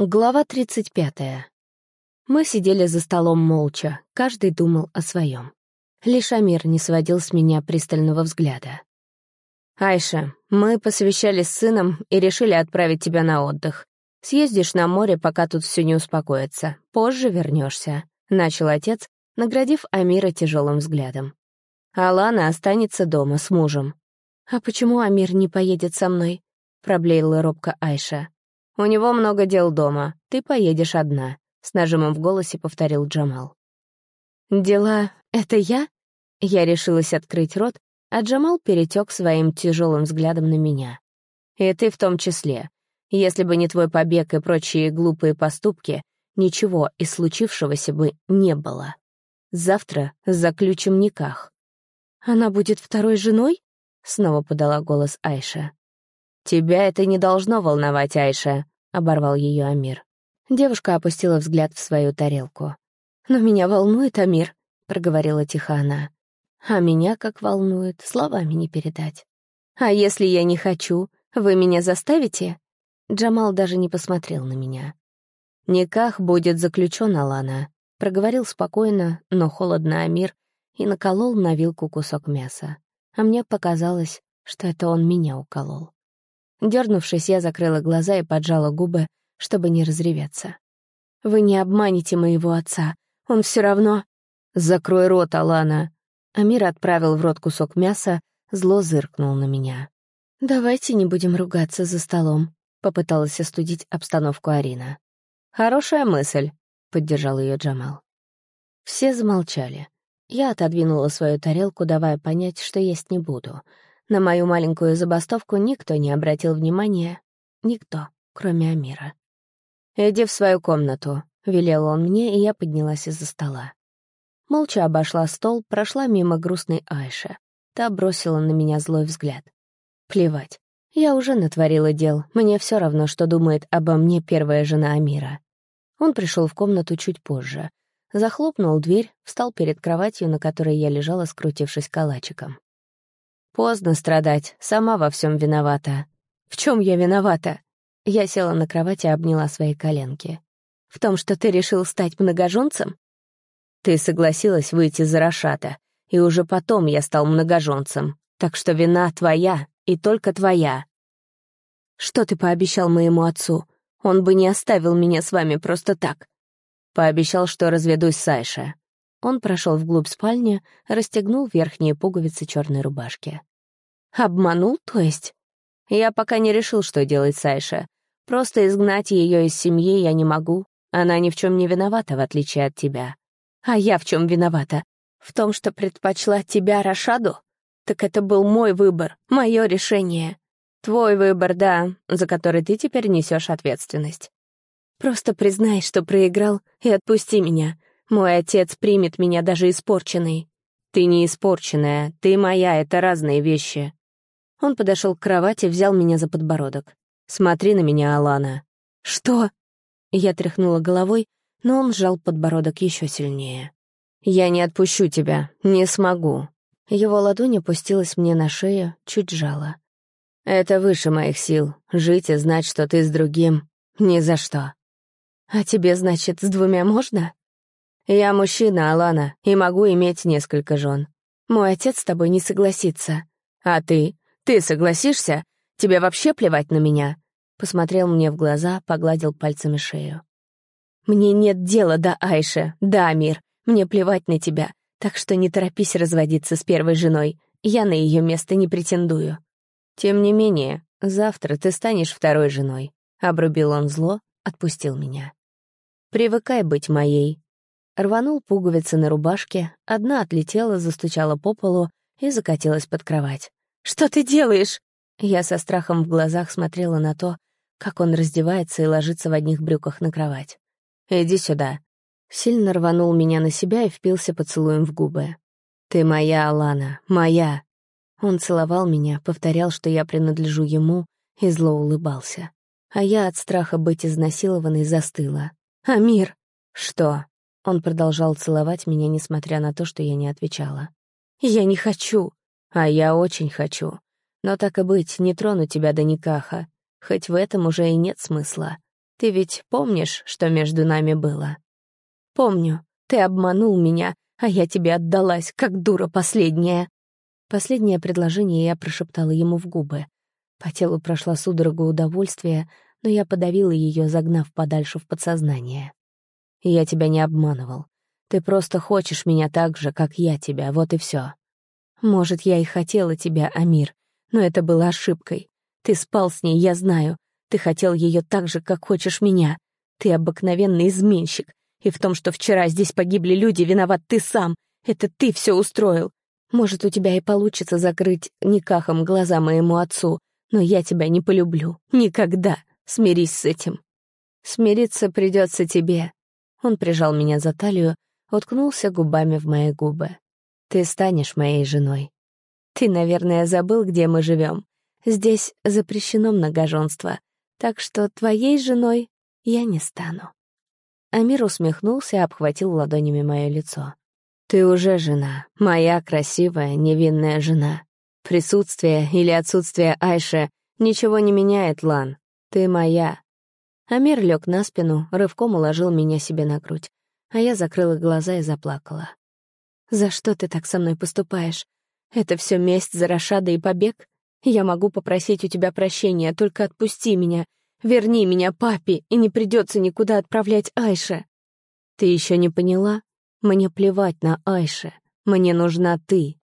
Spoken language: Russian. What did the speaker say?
Глава 35. Мы сидели за столом молча, каждый думал о своем. Лишь Амир не сводил с меня пристального взгляда. «Айша, мы посовещались с сыном и решили отправить тебя на отдых. Съездишь на море, пока тут все не успокоится. Позже вернешься», — начал отец, наградив Амира тяжелым взглядом. «Алана останется дома с мужем». «А почему Амир не поедет со мной?» — проблеяла робко Айша. «У него много дел дома, ты поедешь одна», — с нажимом в голосе повторил Джамал. «Дела — это я?» Я решилась открыть рот, а Джамал перетек своим тяжелым взглядом на меня. «И ты в том числе. Если бы не твой побег и прочие глупые поступки, ничего из случившегося бы не было. Завтра заключим никах». «Она будет второй женой?» — снова подала голос Айша. «Тебя это не должно волновать, Айша», — оборвал ее Амир. Девушка опустила взгляд в свою тарелку. «Но меня волнует, Амир», — проговорила тихо она. «А меня как волнует, словами не передать. А если я не хочу, вы меня заставите?» Джамал даже не посмотрел на меня. «Никах будет заключен, Алана», — проговорил спокойно, но холодно Амир и наколол на вилку кусок мяса. А мне показалось, что это он меня уколол. Дернувшись, я закрыла глаза и поджала губы, чтобы не разреветься. «Вы не обманете моего отца. Он все равно...» «Закрой рот, Алана!» Амир отправил в рот кусок мяса, зло зыркнул на меня. «Давайте не будем ругаться за столом», — попыталась остудить обстановку Арина. «Хорошая мысль», — поддержал ее Джамал. Все замолчали. Я отодвинула свою тарелку, давая понять, что есть не буду. На мою маленькую забастовку никто не обратил внимания. Никто, кроме Амира. «Иди в свою комнату», — велел он мне, и я поднялась из-за стола. Молча обошла стол, прошла мимо грустной Айши. Та бросила на меня злой взгляд. Плевать. Я уже натворила дел, мне все равно, что думает обо мне первая жена Амира. Он пришел в комнату чуть позже. Захлопнул дверь, встал перед кроватью, на которой я лежала, скрутившись калачиком. «Поздно страдать, сама во всем виновата». «В чем я виновата?» Я села на кровати и обняла свои коленки. «В том, что ты решил стать многоженцем?» «Ты согласилась выйти за Рашата, и уже потом я стал многоженцем, так что вина твоя и только твоя». «Что ты пообещал моему отцу? Он бы не оставил меня с вами просто так». «Пообещал, что разведусь с Айшей». Он прошел вглубь спальни, расстегнул верхние пуговицы черной рубашки. «Обманул, то есть?» «Я пока не решил, что делать с Айшей. Просто изгнать ее из семьи я не могу. Она ни в чем не виновата, в отличие от тебя». «А я в чем виновата? В том, что предпочла тебя Рашаду? Так это был мой выбор, мое решение». «Твой выбор, да, за который ты теперь несешь ответственность. Просто признай, что проиграл, и отпусти меня. Мой отец примет меня даже испорченной». «Ты не испорченная, ты моя, это разные вещи». Он подошел к кровати, взял меня за подбородок. «Смотри на меня, Алана». «Что?» Я тряхнула головой, но он сжал подбородок еще сильнее. «Я не отпущу тебя, не смогу». Его ладонь опустилась мне на шею, чуть сжала. «Это выше моих сил. Жить и знать, что ты с другим. Ни за что». «А тебе, значит, с двумя можно?» «Я мужчина, Алана, и могу иметь несколько жен. Мой отец с тобой не согласится. А ты? Ты согласишься? Тебе вообще плевать на меня?» Посмотрел мне в глаза, погладил пальцами шею. «Мне нет дела до Айши, да, Амир. Мне плевать на тебя, так что не торопись разводиться с первой женой. Я на ее место не претендую». «Тем не менее, завтра ты станешь второй женой», — обрубил он зло, отпустил меня. «Привыкай быть моей». Рванул пуговицы на рубашке, одна отлетела, застучала по полу и закатилась под кровать. «Что ты делаешь?» Я со страхом в глазах смотрела на то, как он раздевается и ложится в одних брюках на кровать. «Иди сюда». Сильно рванул меня на себя и впился поцелуем в губы. «Ты моя, Алана, моя». Он целовал меня, повторял, что я принадлежу ему, и зло улыбался. А я от страха быть изнасилованной застыла. «Амир!» «Что?» Он продолжал целовать меня, несмотря на то, что я не отвечала. «Я не хочу!» «А я очень хочу. Но так и быть, не трону тебя до никаха. Хоть в этом уже и нет смысла. Ты ведь помнишь, что между нами было?» «Помню. Ты обманул меня, а я тебе отдалась, как дура последняя». Последнее предложение я прошептала ему в губы. По телу прошла судорога удовольствия, но я подавила ее, загнав подальше в подсознание. «Я тебя не обманывал. Ты просто хочешь меня так же, как я тебя, вот и все. Может, я и хотела тебя, Амир, но это было ошибкой. Ты спал с ней, я знаю. Ты хотел ее так же, как хочешь меня. Ты обыкновенный изменщик. И в том, что вчера здесь погибли люди, виноват ты сам. Это ты все устроил. Может, у тебя и получится закрыть никахом глаза моему отцу, но я тебя не полюблю. Никогда. Смирись с этим». «Смириться придется тебе». Он прижал меня за талию, уткнулся губами в мои губы. «Ты станешь моей женой. Ты, наверное, забыл, где мы живем. Здесь запрещено многоженство, так что твоей женой я не стану». Амир усмехнулся и обхватил ладонями мое лицо. «Ты уже жена, моя красивая, невинная жена. Присутствие или отсутствие Айши ничего не меняет, Лан. Ты моя». Амир лег на спину, рывком уложил меня себе на грудь, а я закрыла глаза и заплакала. «За что ты так со мной поступаешь? Это все месть за Рашада и побег? Я могу попросить у тебя прощения, только отпусти меня, верни меня папе, и не придется никуда отправлять Айше». «Ты еще не поняла? Мне плевать на Айше. Мне нужна ты.